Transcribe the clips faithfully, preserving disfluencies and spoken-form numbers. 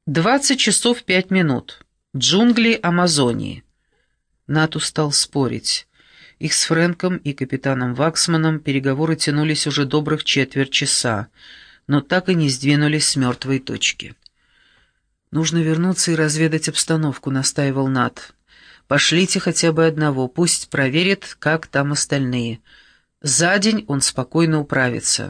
Двадцать часов пять минут. Джунгли Амазонии. Нат устал спорить. Их с Фрэнком и капитаном Ваксманом переговоры тянулись уже добрых четверть часа, но так и не сдвинулись с мертвой точки. «Нужно вернуться и разведать обстановку», — настаивал Нат. «Пошлите хотя бы одного, пусть проверит, как там остальные. За день он спокойно управится».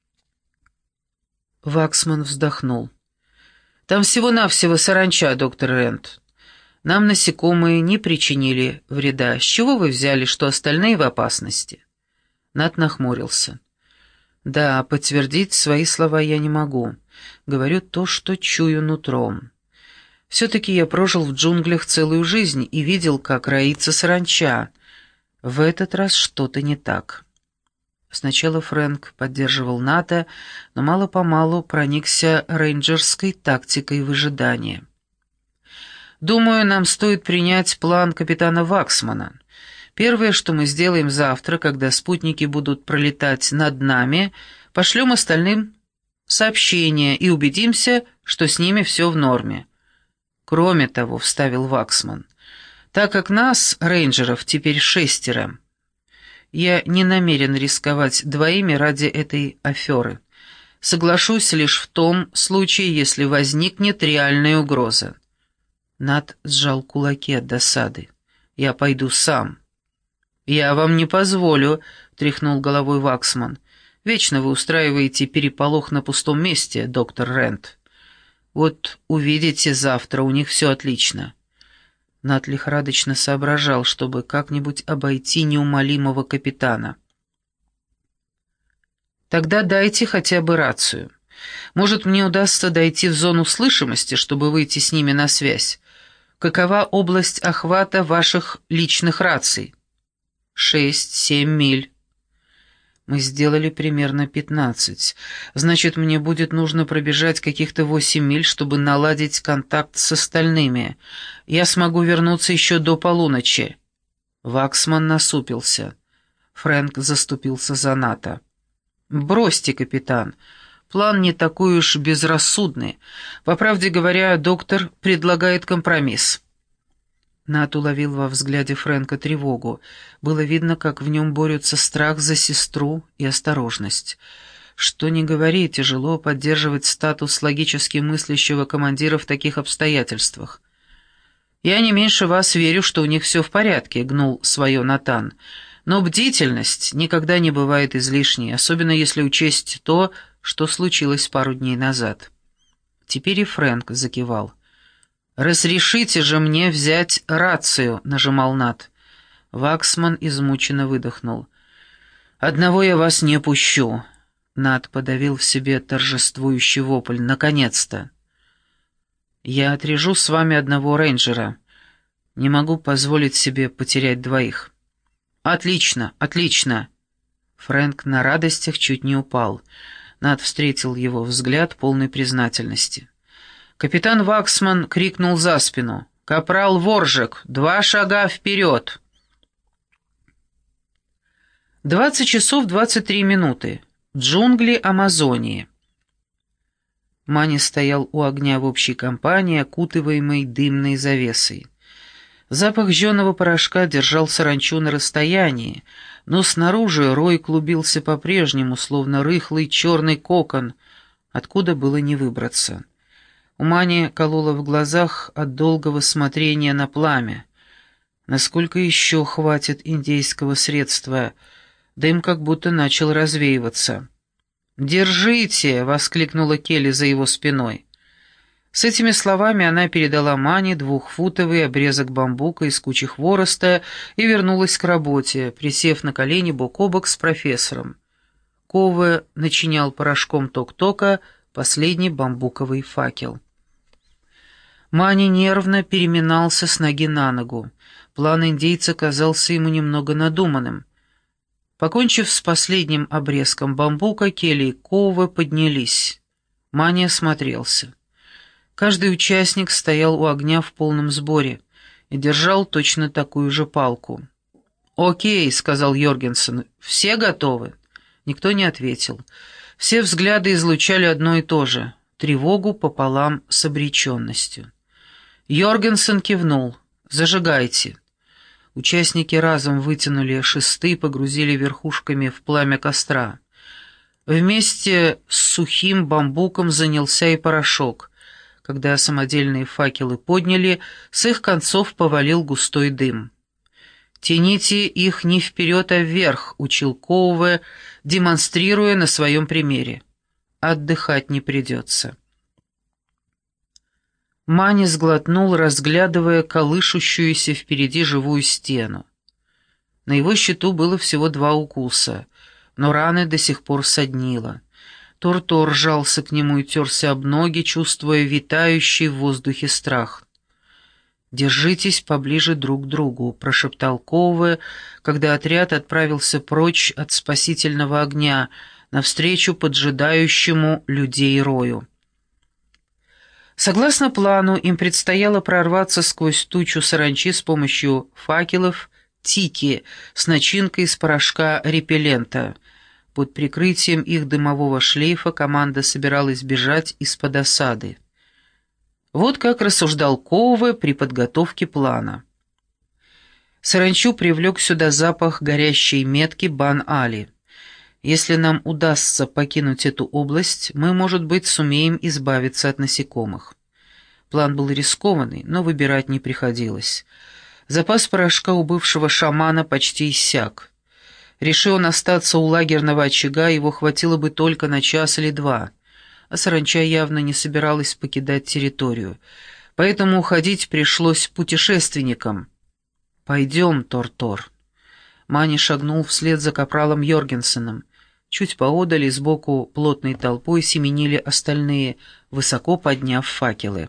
Ваксман вздохнул. «Там всего-навсего саранча, доктор Рент. Нам насекомые не причинили вреда. С чего вы взяли, что остальные в опасности?» Нат нахмурился. «Да, подтвердить свои слова я не могу. Говорю то, что чую нутром. Все-таки я прожил в джунглях целую жизнь и видел, как роится саранча. В этот раз что-то не так». Сначала Фрэнк поддерживал Ната, но мало-помалу проникся рейнджерской тактикой выжидания. «Думаю, нам стоит принять план капитана Ваксмана. Первое, что мы сделаем завтра, когда спутники будут пролетать над нами, пошлем остальным сообщение и убедимся, что с ними все в норме. Кроме того, — вставил Ваксман, — так как нас, рейнджеров, теперь шестеро, я не намерен рисковать двоими ради этой аферы. Соглашусь лишь в том случае, если возникнет реальная угроза». Нат сжал кулаки от досады. «Я пойду сам». «Я вам не позволю», — тряхнул головой Ваксман. «Вечно вы устраиваете переполох на пустом месте, доктор Рент. Вот увидите завтра, у них все отлично». Нат лихорадочно соображал, чтобы как-нибудь обойти неумолимого капитана. «Тогда дайте хотя бы рацию. Может, мне удастся дойти в зону слышимости, чтобы выйти с ними на связь. Какова область охвата ваших личных раций?» «Шесть-семь миль». «Мы сделали примерно пятнадцать. Значит, мне будет нужно пробежать каких-то восемь миль, чтобы наладить контакт с остальными. Я смогу вернуться еще до полуночи». Ваксман насупился. Фрэнк заступился за Ната. «Бросьте, капитан. План не такой уж безрассудный. По правде говоря, доктор предлагает компромисс». Нат уловил во взгляде Фрэнка тревогу. Было видно, как в нем борются страх за сестру и осторожность. Что ни говори, тяжело поддерживать статус логически мыслящего командира в таких обстоятельствах. «Я не меньше вас верю, что у них все в порядке», — гнул свое Натан. «Но бдительность никогда не бывает излишней, особенно если учесть то, что случилось пару дней назад». Теперь и Фрэнк закивал. «Разрешите же мне взять рацию», — нажимал Нат. Ваксман измученно выдохнул. «Одного я вас не пущу». Нат подавил в себе торжествующий вопль. «Наконец-то!» «Я отрежу с вами одного рейнджера. Не могу позволить себе потерять двоих». «Отлично, отлично!» Фрэнк на радостях чуть не упал. Нат встретил его взгляд полной признательности. Капитан Ваксман крикнул за спину. «Капрал Воржек, два шага вперед!» Двадцать часов двадцать три минуты. Джунгли Амазонии. Мани стоял у огня в общей компании, окутываемой дымной завесой. Запах жженого порошка держал саранчу на расстоянии, но снаружи рой клубился по-прежнему, словно рыхлый черный кокон, откуда было не выбраться. У Мани кололо в глазах от долгого смотрения на пламя. Насколько еще хватит индейского средства? Дым как будто начал развеиваться. «Держите!» — воскликнула Келли за его спиной. С этими словами она передала Мани двухфутовый обрезок бамбука из кучи хвороста и вернулась к работе, присев на колени бок о бок с профессором. Ковы начинял порошком ток-тока последний бамбуковый факел. Мани нервно переминался с ноги на ногу. План индейца казался ему немного надуманным. Покончив с последним обрезком бамбука, Келли и Ковы поднялись. Мани осмотрелся. Каждый участник стоял у огня в полном сборе и держал точно такую же палку. «Окей», — сказал Йоргенсен, — «все готовы?» Никто не ответил. Все взгляды излучали одно и то же. тревогу пополам с обреченностью. Йоргенсен кивнул. «Зажигайте». Участники разом вытянули шесты и погрузили верхушками в пламя костра. Вместе с сухим бамбуком занялся и порошок. Когда самодельные факелы подняли, с их концов повалил густой дым. «Тяните их не вперед, а вверх», — учил Коуве, демонстрируя на своем примере. «Отдыхать не придется». Мани сглотнул, разглядывая колышущуюся впереди живую стену. На его счету было всего два укуса, но раны до сих пор соднило. Тор-Тор сжался к нему и терся об ноги, чувствуя витающий в воздухе страх. «Держитесь поближе друг к другу», — прошептал Коуве, когда отряд отправился прочь от спасительного огня, навстречу поджидающему людей рою. Согласно плану, им предстояло прорваться сквозь тучу саранчи с помощью факелов тики с начинкой из порошка репеллента. Под прикрытием их дымового шлейфа команда собиралась бежать из-под осады. Вот как рассуждал Коуве при подготовке плана. Саранчу привлек сюда запах горящей метки Бан-Али. Если нам удастся покинуть эту область, мы, может быть, сумеем избавиться от насекомых. План был рискованный, но выбирать не приходилось. Запас порошка у бывшего шамана почти иссяк. Решил он остаться у лагерного очага, его хватило бы только на час или два. А саранча явно не собиралась покидать территорию, поэтому уходить пришлось путешественникам. «Пойдем, Тор-Тор». Мани шагнул вслед за капралом Йоргенсеном. Чуть поодаль и сбоку плотной толпой семенили остальные, высоко подняв факелы.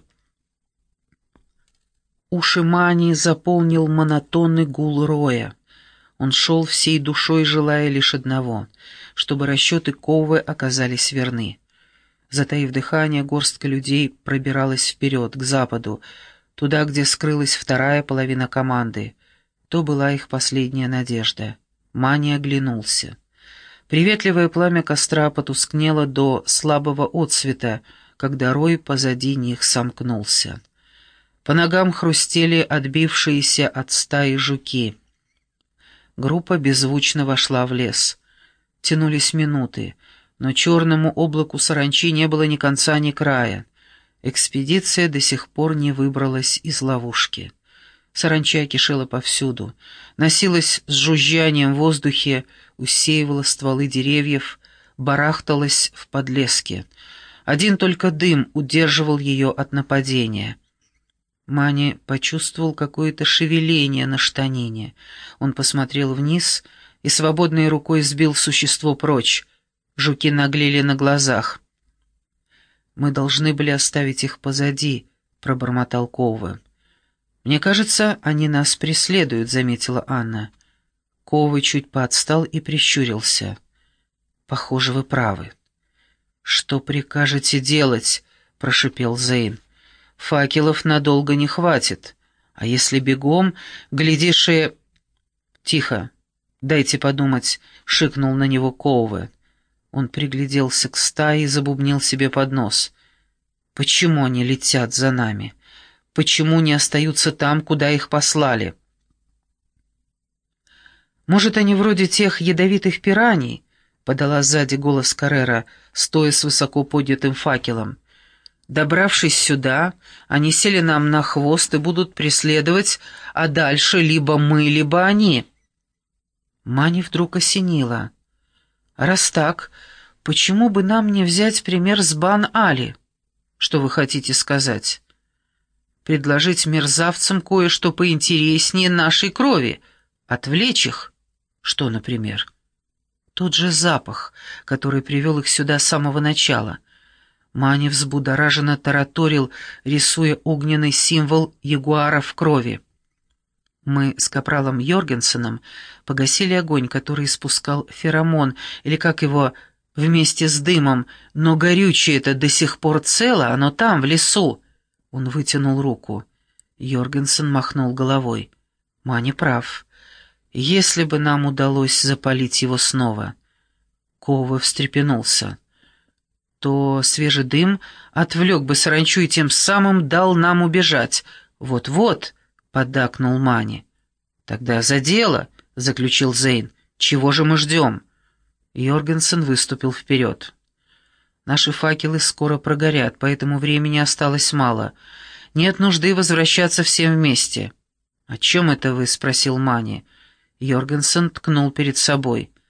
Уши Мани заполнил монотонный гул роя. Он шел всей душой, желая лишь одного, чтобы расчеты Коуве оказались верны. Затаив дыхание, горстка людей пробиралась вперед, к западу, туда, где скрылась вторая половина команды. То была их последняя надежда. Мани оглянулся. Приветливое пламя костра потускнело до слабого отсвета, когда рой позади них сомкнулся. По ногам хрустели отбившиеся от стаи жуки. Группа беззвучно вошла в лес. Тянулись минуты, но черному облаку саранчи не было ни конца, ни края. Экспедиция до сих пор не выбралась из ловушки. Саранча кишела повсюду, носилась с жужжанием в воздухе, усеивала стволы деревьев, барахталась в подлеске. Один только дым удерживал ее от нападения. Мани почувствовал какое-то шевеление на штанине. Он посмотрел вниз и свободной рукой сбил существо прочь. Жуки наглели на глазах. «Мы должны были оставить их позади», — пробормотал Коуве. «Мне кажется, они нас преследуют», — заметила Анна. Коуве чуть поотстал и прищурился. «Похоже, вы правы». «Что прикажете делать?» — прошипел Зейн. «Факелов надолго не хватит. А если бегом, глядишь и...» «Тихо, дайте подумать», — шикнул на него Коуве. Он пригляделся к стае и забубнил себе под нос. «Почему они летят за нами? Почему не остаются там, куда их послали?» «Может, они вроде тех ядовитых пираний?» — подала сзади голос Каррера, стоя с высоко поднятым факелом. «Добравшись сюда, они сели нам на хвост и будут преследовать, а дальше либо мы, либо они». Мани вдруг осенило. «Раз так, почему бы нам не взять пример с Бан-Али? Что вы хотите сказать? Предложить мерзавцам кое-что поинтереснее нашей крови, отвлечь их? Что, например? Тот же запах, который привел их сюда с самого начала». Мани взбудораженно тараторил, рисуя огненный символ ягуара в крови. Мы с капралом Йоргенсеном погасили огонь, который испускал феромон, или как его, вместе с дымом, но горючее это до сих пор цело, оно там, в лесу. Он вытянул руку. Йоргенсен махнул головой. Мани прав. Если бы нам удалось запалить его снова. Коуве встрепенулся. то свежий дым отвлек бы саранчу и тем самым дал нам убежать. Вот-вот, — поддакнул Мани. Тогда за дело, — заключил Зейн. Чего же мы ждем? Йоргенсен выступил вперед. Наши факелы скоро прогорят, поэтому времени осталось мало. Нет нужды возвращаться всем вместе. «О чем это вы?» — спросил Мани. Йоргенсен ткнул перед собой.